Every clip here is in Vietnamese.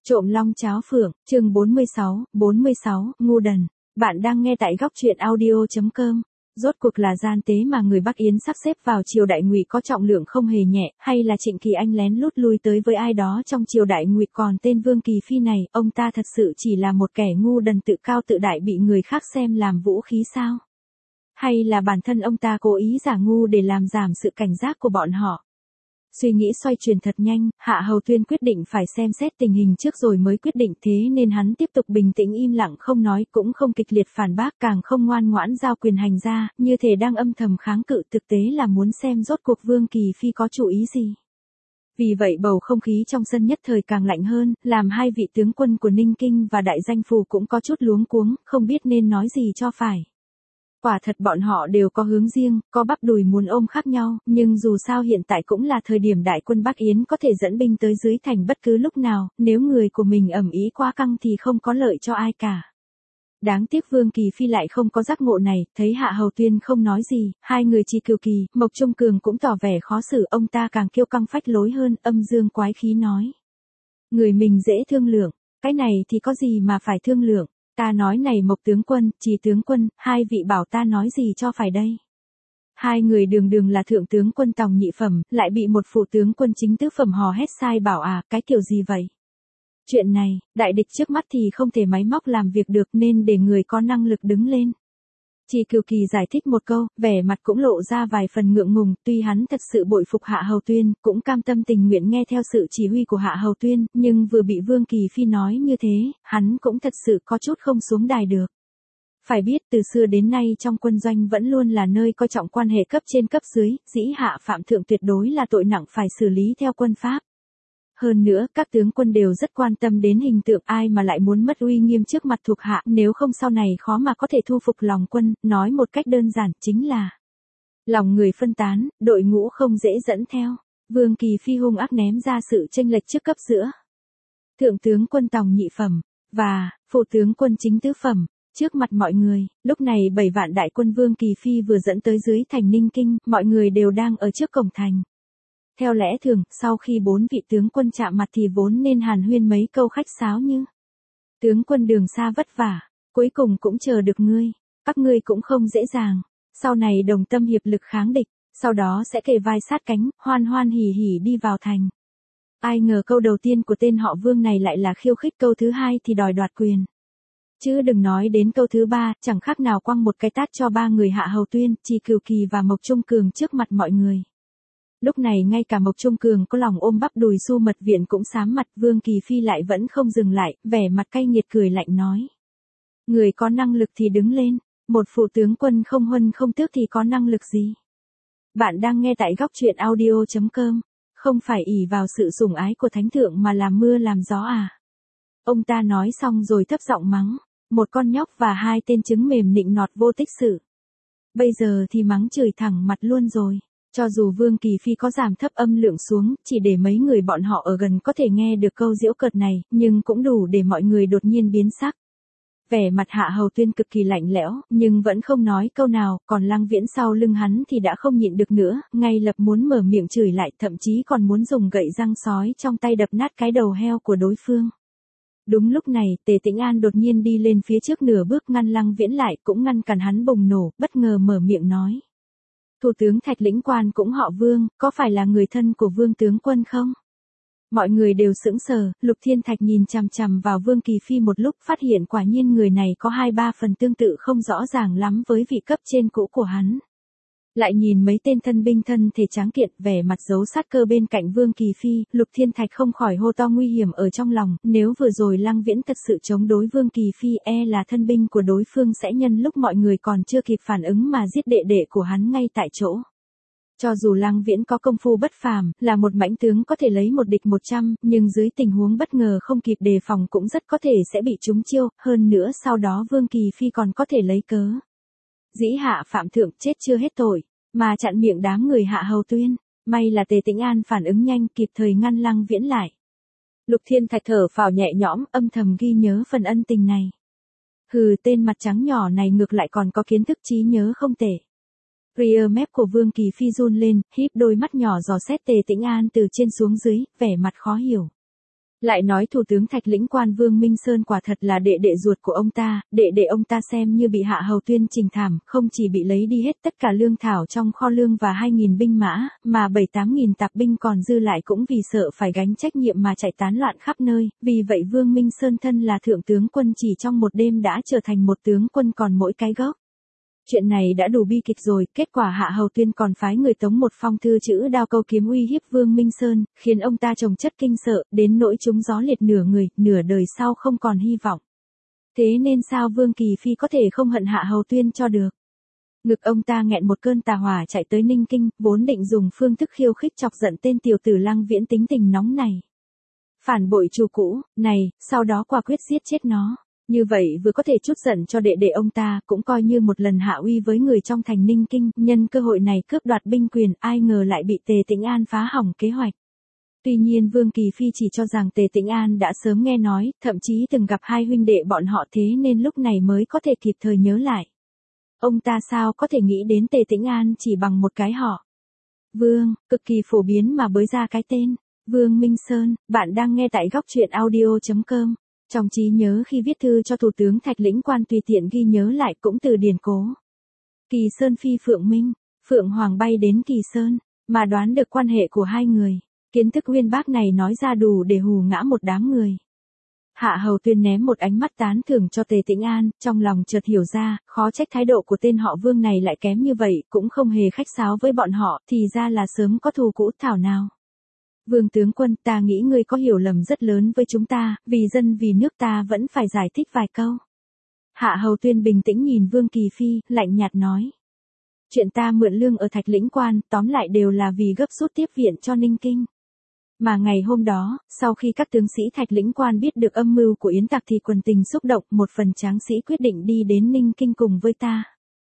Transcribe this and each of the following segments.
Trộm long cháo phượng, chương 46, ngu đần. Bạn đang nghe tại góc truyện audio.com. Rốt cuộc là gian tế mà người Bắc Yến sắp xếp vào triều đại Ngụy có trọng lượng không hề nhẹ, hay là Trịnh Kỳ Anh lén lút lui tới với ai đó trong triều đại Ngụy, còn tên Vương Kỳ Phi này, ông ta thật sự chỉ là một kẻ ngu đần tự cao tự đại bị người khác xem làm vũ khí sao? Hay là bản thân ông ta cố ý giả ngu để làm giảm sự cảnh giác của bọn họ? Suy nghĩ xoay chuyển thật nhanh, Hạ Hầu Tuyên quyết định phải xem xét tình hình trước rồi mới quyết định, thế nên hắn tiếp tục bình tĩnh im lặng không nói, cũng không kịch liệt phản bác, càng không ngoan ngoãn giao quyền hành ra, như thể đang âm thầm kháng cự, thực tế là muốn xem rốt cuộc Vương Kỳ Phi có chủ ý gì. Vì vậy bầu không khí trong sân nhất thời càng lạnh hơn, làm hai vị tướng quân của Ninh Kinh và Đại Danh Phủ cũng có chút luống cuống, không biết nên nói gì cho phải. Quả thật bọn họ đều có hướng riêng, có bắp đùi muốn ôm khác nhau, nhưng dù sao hiện tại cũng là thời điểm đại quân Bắc Yến có thể dẫn binh tới dưới thành bất cứ lúc nào, nếu người của mình ầm ĩ quá căng thì không có lợi cho ai cả. Đáng tiếc Vương Kỳ Phi lại không có giác ngộ này, thấy Hạ Hầu Tuyên không nói gì, hai người Tri Cửu Kỳ, Mộc Trung Cường cũng tỏ vẻ khó xử, ông ta càng kiêu căng phách lối hơn, âm dương quái khí nói. Người mình dễ thương lượng, cái này thì có gì mà phải thương lượng. Ta nói này Mộc tướng quân, Trì tướng quân, hai vị bảo ta nói gì cho phải đây? Hai người đường đường là thượng tướng quân tòng nhị phẩm, lại bị một phụ tướng quân chính tứ phẩm hò hét sai bảo à, cái kiểu gì vậy? Chuyện này, đại địch trước mắt thì không thể máy móc làm việc được nên để người có năng lực đứng lên. Trì Cửu Kỳ giải thích một câu, vẻ mặt cũng lộ ra vài phần ngượng ngùng, tuy hắn thật sự bội phục Hạ Hầu Tuyên, cũng cam tâm tình nguyện nghe theo sự chỉ huy của Hạ Hầu Tuyên, nhưng vừa bị Vương Kỳ Phi nói như thế, hắn cũng thật sự có chút không xuống đài được. Phải biết từ xưa đến nay trong quân doanh vẫn luôn là nơi coi trọng quan hệ cấp trên cấp dưới, dĩ hạ phạm thượng tuyệt đối là tội nặng phải xử lý theo quân pháp. Hơn nữa, các tướng quân đều rất quan tâm đến hình tượng, ai mà lại muốn mất uy nghiêm trước mặt thuộc hạ, nếu không sau này khó mà có thể thu phục lòng quân, nói một cách đơn giản chính là lòng người phân tán, đội ngũ không dễ dẫn theo. Vương Kỳ Phi hung ác ném ra sự chênh lệch trước cấp giữa thượng tướng quân tòng nhị phẩm và phụ tướng quân chính tứ phẩm. Trước mặt mọi người, lúc này 7 vạn đại quân Vương Kỳ Phi vừa dẫn tới dưới thành Ninh Kinh, mọi người đều đang ở trước cổng thành. Theo lẽ thường, sau khi 4 vị tướng quân chạm mặt thì vốn nên hàn huyên mấy câu khách sáo như: tướng quân đường xa vất vả, cuối cùng cũng chờ được ngươi, các ngươi cũng không dễ dàng, sau này đồng tâm hiệp lực kháng địch, sau đó sẽ kề vai sát cánh, hoan hoan hỉ hỉ đi vào thành. Ai ngờ câu đầu tiên của tên họ Vương này lại là khiêu khích, câu thứ hai thì đòi đoạt quyền. Chứ đừng nói đến câu thứ ba, chẳng khác nào quăng một cái tát cho ba người Hạ Hầu Tuyên, Trì Cửu Kỳ và Mộc Trung Cường trước mặt mọi người. Lúc này ngay cả Mộc Trung Cường có lòng ôm bắp đùi Su Mật Viện cũng xám mặt, Vương Kỳ Phi lại vẫn không dừng lại, vẻ mặt cay nghiệt cười lạnh nói. Người có năng lực thì đứng lên, một phụ tướng quân không huân không tước thì có năng lực gì? Bạn đang nghe tại góc truyện audio.com, không phải ỷ vào sự sủng ái của thánh thượng mà làm mưa làm gió à? Ông ta nói xong rồi thấp giọng mắng, một con nhóc và hai tên trứng mềm nịnh nọt vô tích sự. Bây giờ thì mắng chửi thẳng mặt luôn rồi. Cho dù Vương Kỳ Phi có giảm thấp âm lượng xuống, chỉ để mấy người bọn họ ở gần có thể nghe được câu giễu cợt này, nhưng cũng đủ để mọi người đột nhiên biến sắc. Vẻ mặt Hạ Hầu Tuyên cực kỳ lạnh lẽo, nhưng vẫn không nói câu nào, còn Lăng Viễn sau lưng hắn thì đã không nhịn được nữa, ngay lập muốn mở miệng chửi lại, thậm chí còn muốn dùng gậy răng sói trong tay đập nát cái đầu heo của đối phương. Đúng lúc này, Tề Tĩnh An đột nhiên đi lên phía trước nửa bước ngăn Lăng Viễn lại, cũng ngăn cản hắn bùng nổ, bất ngờ mở miệng nói. Thủ tướng Thạch Lĩnh Quan cũng họ Vương, có phải là người thân của Vương tướng quân không? Mọi người đều sững sờ, Lục Thiên Thạch nhìn chằm chằm vào Vương Kỳ Phi một lúc, phát hiện quả nhiên người này có 2-3 phần tương tự không rõ ràng lắm với vị cấp trên cũ của hắn. Lại nhìn mấy tên thân binh thân thể tráng kiện, vẻ mặt giấu sát cơ bên cạnh Vương Kỳ Phi, Lục Thiên Thạch không khỏi hô to nguy hiểm ở trong lòng, nếu vừa rồi Lăng Viễn thật sự chống đối Vương Kỳ Phi, là thân binh của đối phương sẽ nhân lúc mọi người còn chưa kịp phản ứng mà giết đệ đệ của hắn ngay tại chỗ. Cho dù Lăng Viễn có công phu bất phàm, là một mãnh tướng có thể lấy một địch 100, nhưng dưới tình huống bất ngờ không kịp đề phòng cũng rất có thể sẽ bị trúng chiêu, hơn nữa sau đó Vương Kỳ Phi còn có thể lấy cớ. Dĩ hạ phạm thượng chết chưa hết tội, mà chặn miệng đám người Hạ Hầu Tuyên, may là Tề Tĩnh An phản ứng nhanh kịp thời ngăn Lăng Viễn lại. Lục Thiên Thạch thở phào nhẹ nhõm, âm thầm ghi nhớ phần ân tình này. Hừ, tên mặt trắng nhỏ này ngược lại còn có kiến thức trí nhớ không tệ. Rear mép của Vương Kỳ Phi run lên, híp đôi mắt nhỏ dò xét Tề Tĩnh An từ trên xuống dưới, vẻ mặt khó hiểu. Lại nói thủ tướng Thạch Lĩnh Quan Vương Minh Sơn quả thật là đệ đệ ruột của ông ta, đệ ông ta xem như bị Hạ Hầu Tuyên trình thảm, không chỉ bị lấy đi hết tất cả lương thảo trong kho lương và 2.000 binh mã, mà 7-8.000 tạp binh còn dư lại cũng vì sợ phải gánh trách nhiệm mà chạy tán loạn khắp nơi, vì vậy Vương Minh Sơn thân là thượng tướng quân chỉ trong một đêm đã trở thành một tướng quân còn mỗi cái gốc. Chuyện này đã đủ bi kịch rồi, kết quả Hạ Hầu Tuyên còn phái người tống một phong thư chữ đao câu kiếm uy hiếp Vương Minh Sơn, khiến ông ta trồng chất kinh sợ, đến nỗi trúng gió liệt nửa người, nửa đời sau không còn hy vọng. Thế nên sao Vương Kỳ Phi có thể không hận Hạ Hầu Tuyên cho được? Ngực ông ta nghẹn một cơn tà hỏa chạy tới Ninh Kinh, vốn định dùng phương thức khiêu khích chọc giận tên tiểu tử Lăng Viễn tính tình nóng này. Phản bội chủ cũ, này, sau đó quả quyết giết chết nó. Như vậy vừa có thể chút giận cho đệ ông ta, cũng coi như một lần hạ uy với người trong thành Ninh Kinh, nhân cơ hội này cướp đoạt binh quyền, ai ngờ lại bị Tề Tĩnh An phá hỏng kế hoạch. Tuy nhiên Vương Kỳ Phi chỉ cho rằng Tề Tĩnh An đã sớm nghe nói, thậm chí từng gặp hai huynh đệ bọn họ thế nên lúc này mới có thể kịp thời nhớ lại. Ông ta sao có thể nghĩ đến Tề Tĩnh An chỉ bằng một cái họ. Vương, cực kỳ phổ biến mà bới ra cái tên. Vương Minh Sơn, bạn đang nghe tại góc truyện audio.com. Trong trí nhớ khi viết thư cho Thủ tướng Thạch Lĩnh Quan tùy tiện ghi nhớ lại cũng từ điển cố. Kỳ Sơn phi Phượng Minh, Phượng Hoàng bay đến Kỳ Sơn, mà đoán được quan hệ của hai người. Kiến thức uyên bác này nói ra đủ để hù ngã một đám người. Hạ Hầu Tuyên ném một ánh mắt tán thưởng cho Tề Tĩnh An, trong lòng chợt hiểu ra, khó trách thái độ của tên họ Vương này lại kém như vậy, cũng không hề khách sáo với bọn họ, thì ra là sớm có thù cũ thảo nào. Vương tướng quân, ta nghĩ ngươi có hiểu lầm rất lớn với chúng ta, vì dân vì nước ta vẫn phải giải thích vài câu. Hạ Hầu Tuyên bình tĩnh nhìn Vương Kỳ Phi, lạnh nhạt nói. Chuyện ta mượn lương ở Thạch Lĩnh Quan, tóm lại đều là vì gấp rút tiếp viện cho Ninh Kinh. Mà ngày hôm đó, sau khi các tướng sĩ Thạch Lĩnh Quan biết được âm mưu của Yến Tặc thì quần tình xúc động, một phần tráng sĩ quyết định đi đến Ninh Kinh cùng với ta.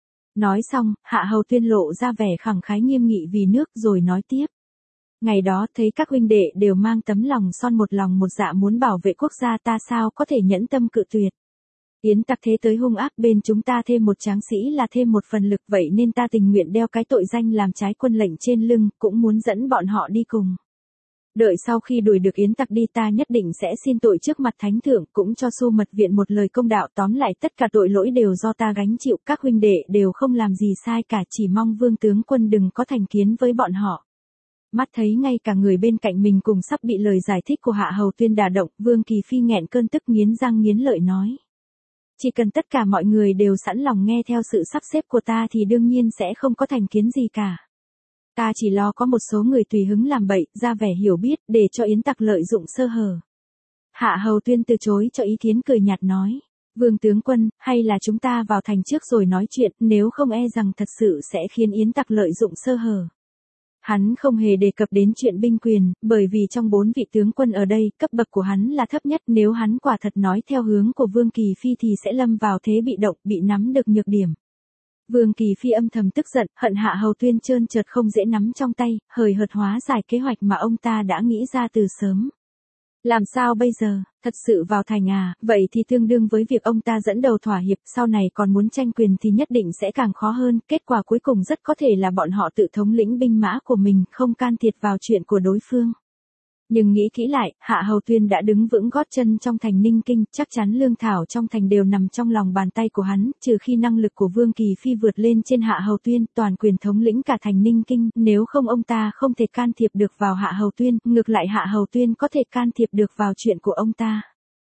Nói xong, Hạ Hầu Tuyên lộ ra vẻ khẳng khái nghiêm nghị vì nước rồi nói tiếp. Ngày đó thấy các huynh đệ đều mang tấm lòng son một lòng một dạ muốn bảo vệ quốc gia ta sao có thể nhẫn tâm cự tuyệt. Yến Tặc thế tới hung ác bên chúng ta thêm một tráng sĩ là thêm một phần lực vậy nên ta tình nguyện đeo cái tội danh làm trái quân lệnh trên lưng, cũng muốn dẫn bọn họ đi cùng. Đợi sau khi đuổi được Yến Tặc đi ta nhất định sẽ xin tội trước mặt thánh thượng cũng cho Xu Mật Viện một lời công đạo tóm lại tất cả tội lỗi đều do ta gánh chịu các huynh đệ đều không làm gì sai cả chỉ mong Vương tướng quân đừng có thành kiến với bọn họ. Mắt thấy ngay cả người bên cạnh mình cùng sắp bị lời giải thích của Hạ Hầu Tuyên đả động, Vương Kỳ Phi nghẹn cơn tức nghiến răng nghiến lợi nói. Chỉ cần tất cả mọi người đều sẵn lòng nghe theo sự sắp xếp của ta thì đương nhiên sẽ không có thành kiến gì cả. Ta chỉ lo có một số người tùy hứng làm bậy, ra vẻ hiểu biết, để cho Yến Tặc lợi dụng sơ hở. Hạ Hầu Tuyên từ chối cho ý kiến cười nhạt nói. Vương tướng quân, hay là chúng ta vào thành trước rồi nói chuyện, nếu không e rằng thật sự sẽ khiến Yến Tặc lợi dụng sơ hở. Hắn không hề đề cập đến chuyện binh quyền, bởi vì trong 4 vị tướng quân ở đây, cấp bậc của hắn là thấp nhất, nếu hắn quả thật nói theo hướng của Vương Kỳ Phi thì sẽ lâm vào thế bị động, bị nắm được nhược điểm. Vương Kỳ Phi âm thầm tức giận, hận Hạ Hầu Tuyên trơn trượt không dễ nắm trong tay, hời hợt hóa giải kế hoạch mà ông ta đã nghĩ ra từ sớm. Làm sao bây giờ, thật sự vào thành à, vậy thì tương đương với việc ông ta dẫn đầu thỏa hiệp, sau này còn muốn tranh quyền thì nhất định sẽ càng khó hơn, kết quả cuối cùng rất có thể là bọn họ tự thống lĩnh binh mã của mình, không can thiệp vào chuyện của đối phương. Nhưng nghĩ kỹ lại, Hạ Hầu Tuyên đã đứng vững gót chân trong thành Ninh Kinh, chắc chắn lương thảo trong thành đều nằm trong lòng bàn tay của hắn, trừ khi năng lực của Vương Kỳ Phi vượt lên trên Hạ Hầu Tuyên, toàn quyền thống lĩnh cả thành Ninh Kinh, nếu không ông ta không thể can thiệp được vào Hạ Hầu Tuyên, ngược lại Hạ Hầu Tuyên có thể can thiệp được vào chuyện của ông ta.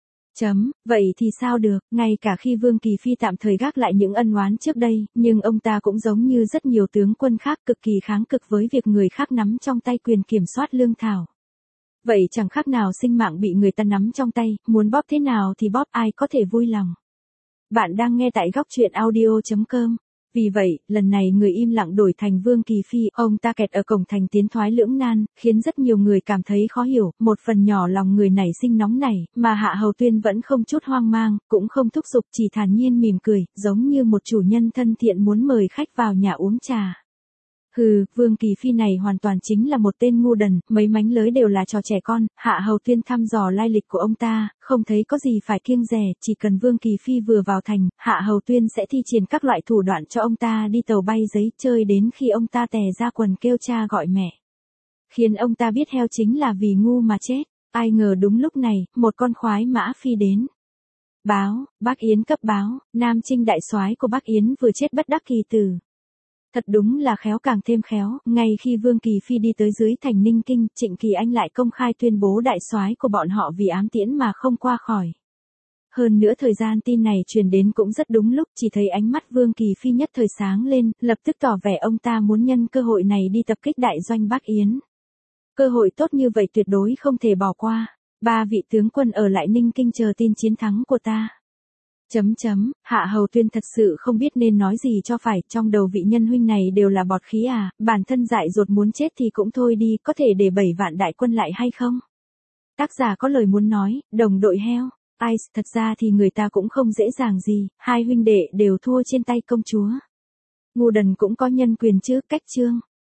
Vậy thì sao được, ngay cả khi Vương Kỳ Phi tạm thời gác lại những ân oán trước đây, nhưng ông ta cũng giống như rất nhiều tướng quân khác cực kỳ kháng cực với việc người khác nắm trong tay quyền kiểm soát lương thảo. Vậy chẳng khác nào sinh mạng bị người ta nắm trong tay, muốn bóp thế nào thì bóp ai có thể vui lòng. Bạn đang nghe tại góc truyện audio.com. Vì vậy, lần này người im lặng đổi thành Vương Kỳ Phi, ông ta kẹt ở cổng thành tiến thoái lưỡng nan, khiến rất nhiều người cảm thấy khó hiểu, một phần nhỏ lòng người nảy sinh nóng nảy, mà Hạ Hầu Tuyên vẫn không chút hoang mang, cũng không thúc giục chỉ thản nhiên mỉm cười, giống như một chủ nhân thân thiện muốn mời khách vào nhà uống trà. Hừ, Vương Kỳ Phi này hoàn toàn chính là một tên ngu đần, mấy mánh lới đều là trò trẻ con, Hạ Hầu Tuyên thăm dò lai lịch của ông ta, không thấy có gì phải kiêng dè, chỉ cần Vương Kỳ Phi vừa vào thành, Hạ Hầu Tuyên sẽ thi triển các loại thủ đoạn cho ông ta đi tàu bay giấy chơi đến khi ông ta tè ra quần kêu cha gọi mẹ. Khiến ông ta biết heo chính là vì ngu mà chết. Ai ngờ đúng lúc này, một con khoái mã phi đến. Báo, Bác Yến cấp báo, Nam Chinh đại soái của Bác Yến vừa chết bất đắc kỳ tử. Thật đúng là khéo càng thêm khéo, ngay khi Vương Kỳ Phi đi tới dưới thành Ninh Kinh, Trịnh Kỳ Anh lại công khai tuyên bố đại soái của bọn họ vì ám tiễn mà không qua khỏi. Hơn nữa thời gian tin này truyền đến cũng rất đúng lúc, chỉ thấy ánh mắt Vương Kỳ Phi nhất thời sáng lên, lập tức tỏ vẻ ông ta muốn nhân cơ hội này đi tập kích đại doanh Bác Yến. Cơ hội tốt như vậy tuyệt đối không thể bỏ qua. 3 vị tướng quân ở lại Ninh Kinh chờ tin chiến thắng của ta. Hạ Hầu Tuyên thật sự không biết nên nói gì cho phải, trong đầu vị nhân huynh này đều là bọt khí à, bản thân dại dột muốn chết thì cũng thôi đi, có thể để 7 vạn đại quân lại hay không? Tác giả có lời muốn nói, đồng đội heo. Ai, thật ra thì người ta cũng không dễ dàng gì, hai huynh đệ đều thua trên tay công chúa. Ngu Đần cũng có nhân quyền chứ, cách chương.